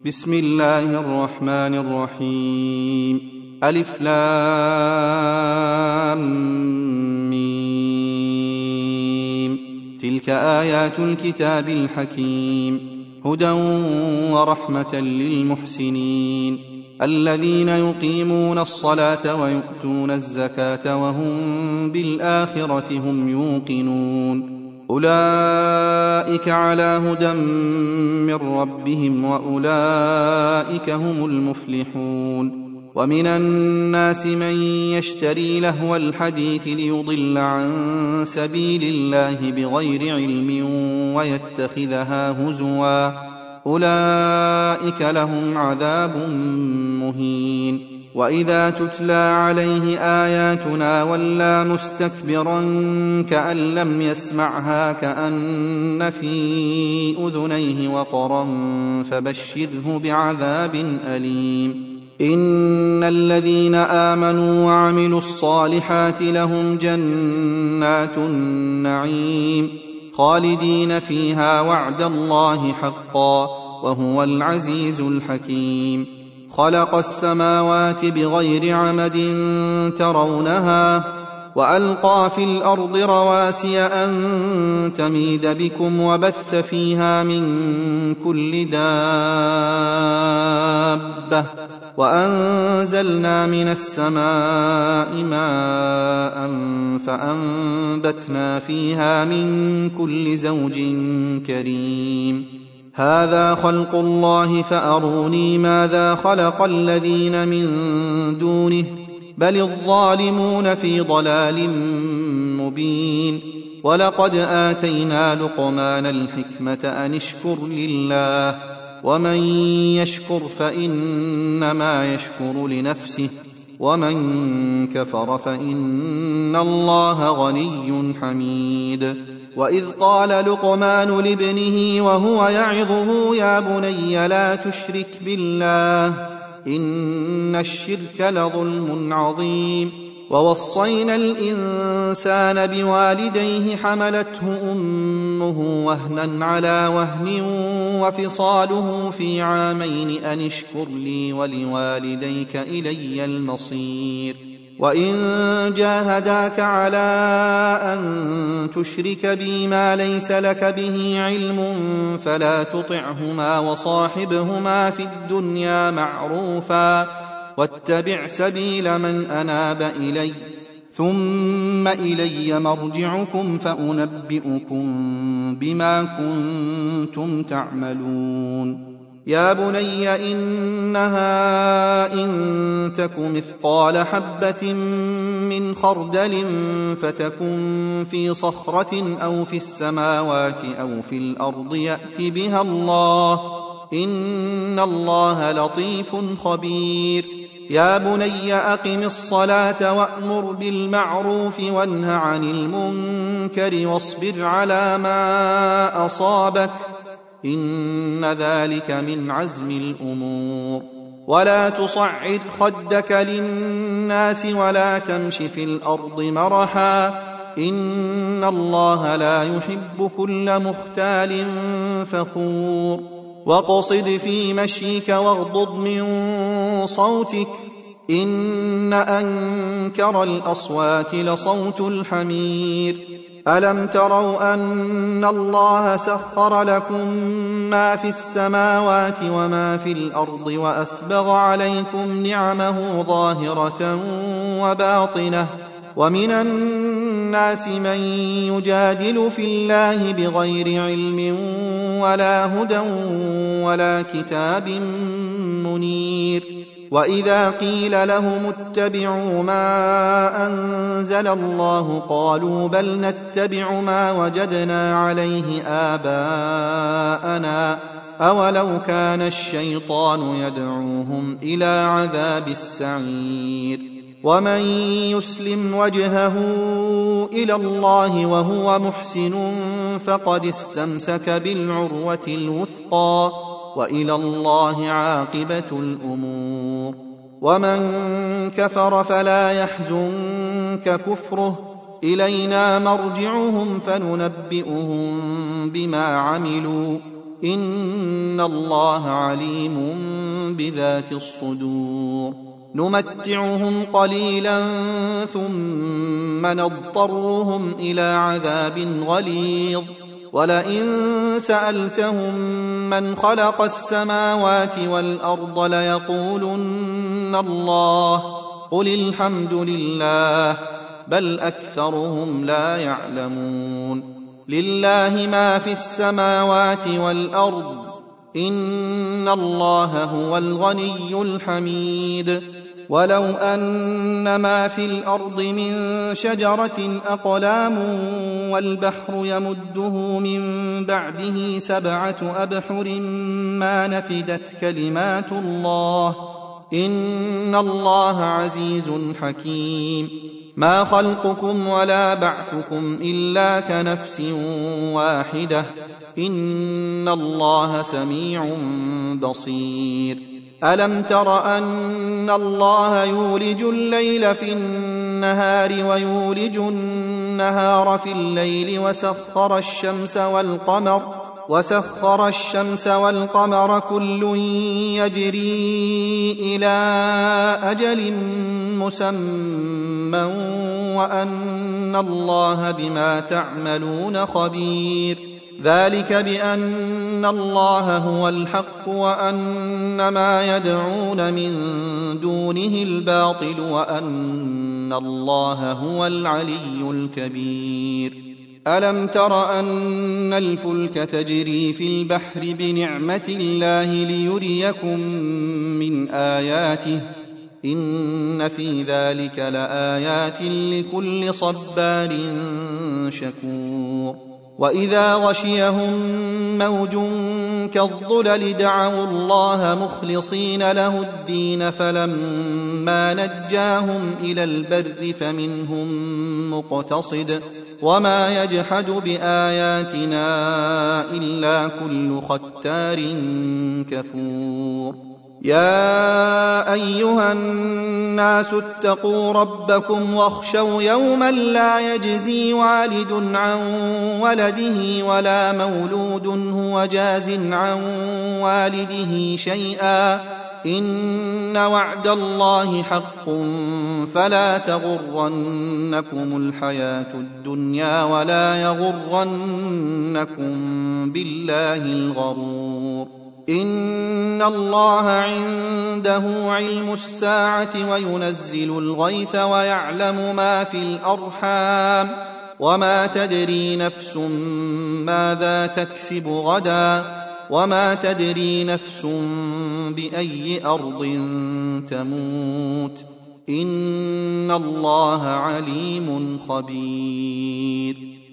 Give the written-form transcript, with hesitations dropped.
بسم الله الرحمن الرحيم. ألف لام ميم. تلك آيات الكتاب الحكيم، هدى ورحمة للمحسنين الذين يقيمون الصلاة ويؤتون الزكاة وهم بالآخرة هم يوقنون. أولئك على هدى من ربهم وأولئك هم المفلحون. ومن الناس من يشتري لهو الحديث ليضل عن سبيل الله بغير علم ويتخذها هزوا، أولئك لهم عذاب مهين. وإذا تتلى عليه آياتنا ولى مستكبرا كأن لم يسمعها كأن في أذنيه وقرا فبشره بعذاب أليم. إن الذين آمنوا وعملوا الصالحات لهم جنات النعيم خالدين فيها وعد الله حقا وهو العزيز الحكيم. خلق السماوات بغير عمد ترونها وألقى في الأرض رواسي أن تميد بكم وبث فيها من كل دابة وأنزلنا من السماء ماء فأنبتنا فيها من كل زوج كريم. هذا خلق الله فأروني ماذا خلق الذين من دونه بل الظالمون في ضلال مبين. ولقد آتينا لقمان الحكمة أن اشكر لله ومن يشكر فإنما يشكر لنفسه ومن كفر فإن الله غني حميد. وإذ قال لقمان لابنه وهو يعظه يا بني لا تشرك بالله إن الشرك لظلم عظيم. ووصينا الإنسان بوالديه حملته أمه وهنا على وهن وفصاله في عامين أن اشكر لي ولوالديك إلي المصير. وإن جاهداك على أن تشرك بي ما ليس لك به علم فلا تطعهما وصاحبهما في الدنيا معروفا واتبع سبيل من أناب إلي ثم إلي مرجعكم فأنبئكم بما كنتم تعملون. يا بني إنها إن تك مثقال حبة من خردل فتكن في صخرة أو في السماوات أو في الأرض يأت بها الله إن الله لطيف خبير. يا بني أقم الصلاة وأمر بالمعروف وانه عن المنكر واصبر على ما أصابك إن ذلك من عزم الأمور. ولا تصعد خدك للناس ولا تمش في الأرض مرحا إن الله لا يحب كل مختال فخور. واقصد في مشيك واغضض من صوتك إن أنكر الأصوات لصوت الحمير. ألم تروا أن الله سخر لكم ما في السماوات وما في الأرض وأسبغ عليكم نعمه ظاهرة وباطنة ومن الناس من يجادل في الله بغير علم ولا هدى ولا كتاب منير. وإذا قيل لهم اتبعوا ما أنزل الله قالوا بل نتبع ما وجدنا عليه آباءنا أولو كان الشيطان يدعوهم إلى عذاب السعير. ومن يسلم وجهه إلى الله وهو محسن فقد استمسك بالعروة الوثقى وإلى الله عاقبة الأمور. ومن كفر فلا يحزنك كفره إلينا مرجعهم فننبئهم بما عملوا إن الله عليم بذات الصدور نمتعهم قليلا ثم نضطرهم إلى عذاب غليظ ولئن سألتهم من خلق السماوات والأرض ليقولن الله قل الحمد لله بل أكثرهم لا يعلمون لله ما في السماوات والأرض إن الله هو الغني الحميد ولو أن ما في الأرض من شجرة أقلام والبحر يمده من بعده 7 أبحر ما نفدت كلمات الله إن الله عزيز حكيم ما خلقكم ولا بعثكم إلا كنفس واحدة إن الله سميع بصير ألم تر أن الله يولج الليل في النهار ويولج النهار في الليل وسخر الشمس والقمر كل يجري إلى أجل مسمى وأن الله بما تعملون خبير ذلك بأن الله هو الحق وأن ما يدعون من دونه الباطل وأن الله هو العلي الكبير ألم تر أن الفلك تجري في البحر بنعمة الله ليريكم من آياته إن في ذلك لآيات لكل صبار شكور وإذا غشيهم موج كالظلل دعوا الله مخلصين له الدين فلما نجاهم إلى البر فمنهم مقتصد وما يجحد بآياتنا إلا كل ختار كفور يا أيها الناس اتقوا ربكم واخشوا يوما لا يجزي والد عن ولده ولا مولود هو جاز عن والده شيئا إن وعد الله حق فلا تغرنكم الحياة الدنيا ولا يغرنكم بالله الغرور إن الله عنده علم الساعة وينزل الغيث ويعلم ما في الأرحام وما تدري نفس ماذا تكسب غدا وما تدري نفس بأي أرض تموت إن الله عليم خبير